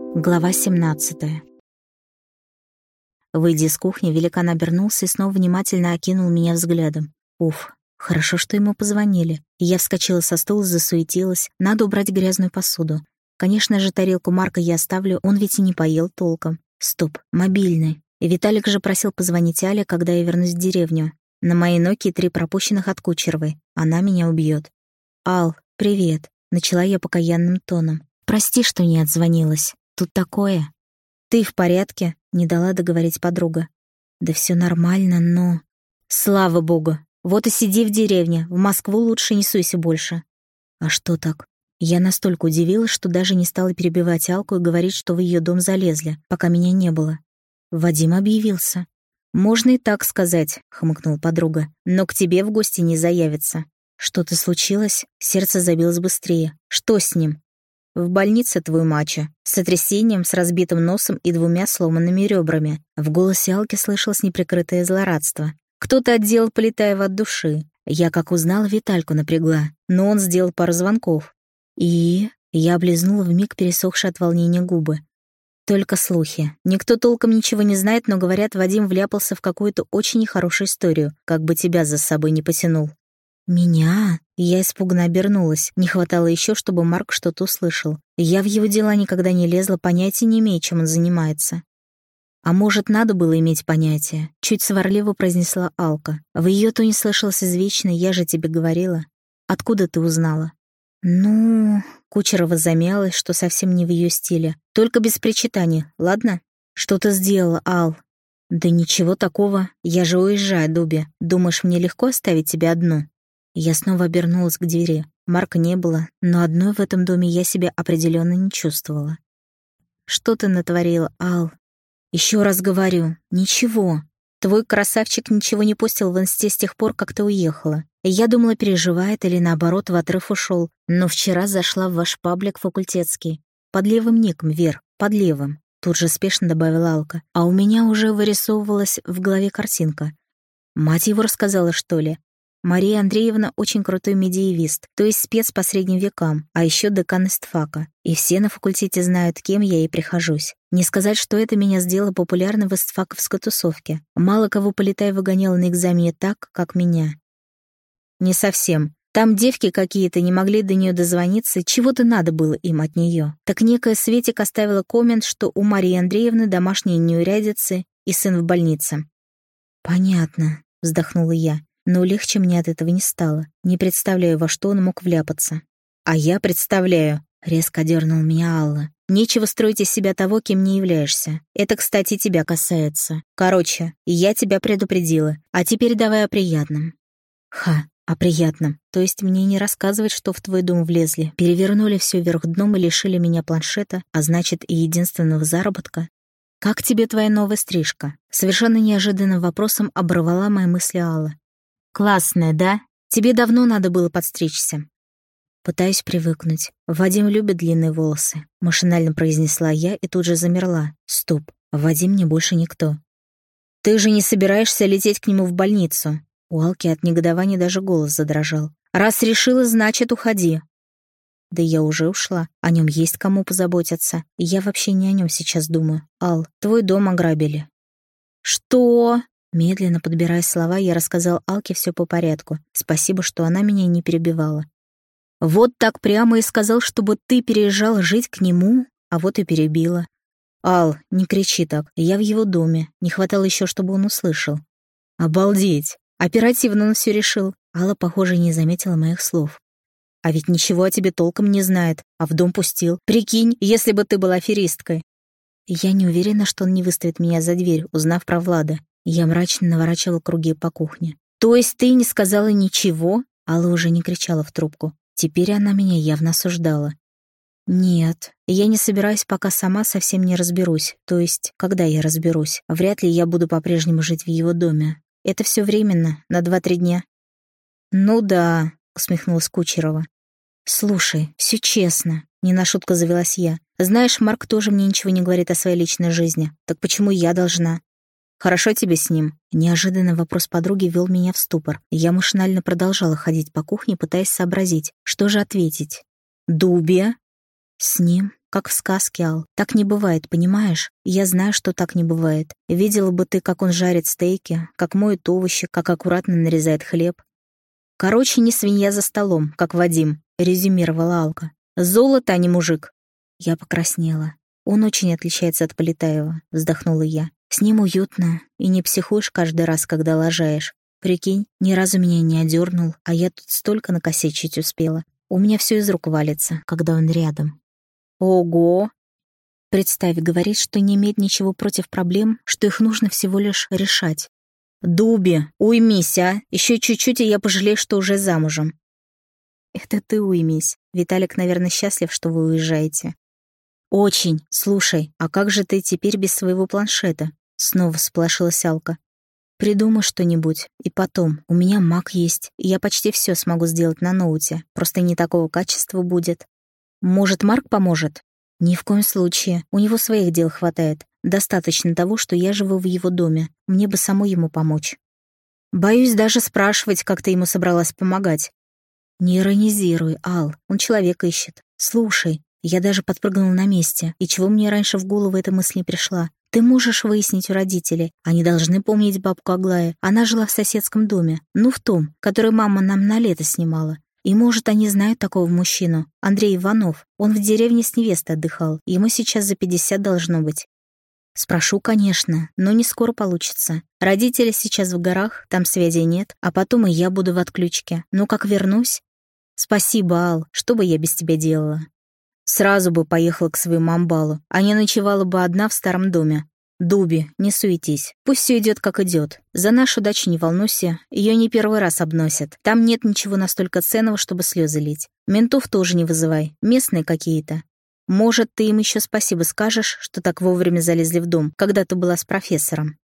Глава 17. Выйдя из кухни, великан обернулся и снова внимательно окинул меня взглядом. Уф, хорошо, что ему позвонили. Я вскочила со стула, засуетилась. Надо убрать грязную посуду. Конечно же, тарелку Марка я оставлю, он ведь и не поел толком. Стоп, мобильный. И Виталик же просил позвонить Але, когда я вернусь в деревню. На моей Nokia 3 пропущенных от Кучеровой. Она меня убьет. «Ал, привет», — начала я покаянным тоном. «Прости, что не отзвонилась. Тут такое». «Ты в порядке?» — не дала договорить подруга. «Да все нормально, но...» «Слава богу! Вот и сиди в деревне. В Москву лучше не суйся больше». «А что так?» Я настолько удивилась, что даже не стала перебивать Алку и говорить, что в ее дом залезли, пока меня не было. Вадим объявился. «Можно и так сказать», — хмыкнула подруга, «но к тебе в гости не заявится». «Что-то случилось?» Сердце забилось быстрее. «Что с ним?» «В больнице твой мачо. С сотрясением, с разбитым носом и 2 сломанными ребрами». В голосе Алки слышалось неприкрытое злорадство. «Кто-то отделал Полетаева от души. Я, как узнала, Витальку напрягла, но он сделал пару звонков». И я облизнула вмиг пересохшие от волнения губы. Только слухи. Никто толком ничего не знает, но, говорят, Вадим вляпался в какую-то очень нехорошую историю, как бы тебя за собой не потянул. «Меня?» Я испуганно обернулась. Не хватало еще, чтобы Марк что-то услышал. Я в его дела никогда не лезла, понятия не имея, чем он занимается. «А может, надо было иметь понятие?» Чуть сварливо произнесла Алка. В ее тоне слышалось извечное «я же тебе говорила». «Откуда ты узнала?» «Ну...» Кучерова замялась, что совсем не в ее стиле. «Только без причитаний, ладно?» «Что ты сделала, Ал?» «Да ничего такого. Я же уезжаю, Дуби. Думаешь, мне легко оставить тебя одну?» Я снова обернулась к двери. Марка не было, но одной в этом доме я себя определенно не чувствовала. «Что ты натворила, Ал?» «Еще раз говорю, ничего. Твой красавчик ничего не постил в инсте с тех пор, как ты уехала. Я думала, переживает или, наоборот, в отрыв ушел. Но вчера зашла в ваш паблик факультетский. Под левым ником, Вер, под левым». Тут же спешно добавила Алка. А у меня уже вырисовывалась в голове картинка. Мать его рассказала, что ли? Мария Андреевна очень крутой медиевист, то есть спец по средним векам, а еще декан истфака. И все на факультете знают, кем я ей прихожусь. Не сказать, что это меня сделало популярной в истфаковской тусовке. Мало кого Полетаева выгоняла на экзамене так, как меня. Не совсем. Там девки какие-то не могли до нее дозвониться, чего-то надо было им от нее. Так некая Светик оставила коммент, что у Марии Андреевны домашние неурядицы и сын в больнице. «Понятно», — вздохнула я. Но легче мне от этого не стало. Не представляю, во что он мог вляпаться. «А я представляю», — резко дернул меня Алла. «Нечего строить из себя того, кем не являешься. Это, кстати, тебя касается. Короче, я тебя предупредила. А теперь давай о приятном». «Ха, о приятном. То есть мне не рассказывать, что в твой дом влезли, перевернули все вверх дном и лишили меня планшета, а значит и единственного заработка? Как тебе твоя новая стрижка?» Совершенно неожиданным вопросом оборвала мои мысли Алла. «Классная, да? Тебе давно надо было подстричься». «Пытаюсь привыкнуть. Вадим любит длинные волосы», — машинально произнесла я и тут же замерла. «Стоп, Вадим мне больше никто». «Ты же не собираешься лететь к нему в больницу?» У Алки от негодования даже голос задрожал. «Раз решила, значит, уходи». «Да я уже ушла. О нем есть кому позаботиться. Я вообще не о нем сейчас думаю. Ал, твой дом ограбили». «Что?» Медленно подбирая слова, я рассказал Алке все по порядку. Спасибо, что она меня не перебивала. «Вот так прямо и сказал, чтобы ты переезжал жить к нему, а вот и перебила». «Ал, не кричи так, я в его доме. Не хватало еще, чтобы он услышал». «Обалдеть! Оперативно он все решил». Алла, похоже, не заметила моих слов. «А ведь ничего о тебе толком не знает, а в дом пустил. Прикинь, если бы ты была аферисткой». Я не уверена, что он не выставит меня за дверь, узнав про Влада. Я мрачно наворачивала круги по кухне. «То есть ты не сказала ничего?» Алла уже не кричала в трубку. Теперь она меня явно осуждала. «Нет, я не собираюсь, пока сама совсем не разберусь. То есть, когда я разберусь, вряд ли я буду по-прежнему жить в его доме. Это все временно, на 2-3 дня». «Ну да», — усмехнулась Кучерова. «Слушай, все честно», — не на шутку завелась я. «Знаешь, Марк тоже мне ничего не говорит о своей личной жизни. Так почему я должна?» «Хорошо тебе с ним?» Неожиданный вопрос подруги ввел меня в ступор. Я машинально продолжала ходить по кухне, пытаясь сообразить, что же ответить. «Дуби?» «С ним? как в сказке, Ал. Так не бывает, понимаешь? Я знаю, что так не бывает. Видела бы ты, как он жарит стейки, как моет овощи, как аккуратно нарезает хлеб. Короче, не свинья за столом, как Вадим, резюмировала Алка. Золото, а не мужик. Я покраснела. Он очень отличается от Полетаева, вздохнула я. С ним уютно, и не психуешь каждый раз, когда лажаешь. Прикинь, ни разу меня не одернул, а я тут столько накосячить успела. У меня все из рук валится, когда он рядом. Ого! Представь, говорит, что не имеет ничего против проблем, что их нужно всего лишь решать. Дуби, уймись, а! Еще чуть-чуть, и я пожалею, что уже замужем. Это ты уймись. Виталик, наверное, счастлив, что вы уезжаете. Очень. Слушай, а как же ты теперь без своего планшета? Снова всполошилась Алка. Придумай что-нибудь. И потом, у меня Mac есть, и я почти все смогу сделать на ноуте. Просто не такого качества будет. Может, Марк поможет? Ни в коем случае. У него своих дел хватает. Достаточно того, что я живу в его доме. Мне бы самой ему помочь. Боюсь даже спрашивать, как ты ему собралась помогать. Не иронизируй, Ал. Он человека ищет. Слушай, я даже подпрыгнула на месте. И чего мне раньше в голову эта мысль не пришла? Ты можешь выяснить у родителей. Они должны помнить бабку Аглаю. Она жила в соседском доме. Ну, в том, который мама нам на лето снимала. И, может, они знают такого мужчину. Андрей Иванов. Он в деревне с невестой отдыхал. Ему сейчас за 50 должно быть. Спрошу, конечно, но не скоро получится. Родители сейчас в горах, там связи нет, а потом и я буду в отключке. Но как вернусь... Спасибо, Ал, что бы я без тебя делала? Сразу бы поехала к своему амбалу, а не ночевала бы одна в старом доме. Дуби, не суетись. Пусть все идет, как идет. За нашу дачу не волнуйся, ее не первый раз обносят. Там нет ничего настолько ценного, чтобы слезы лить. Ментов тоже не вызывай, местные какие-то. Может, ты им еще спасибо скажешь, что так вовремя залезли в дом, когда ты была с профессором.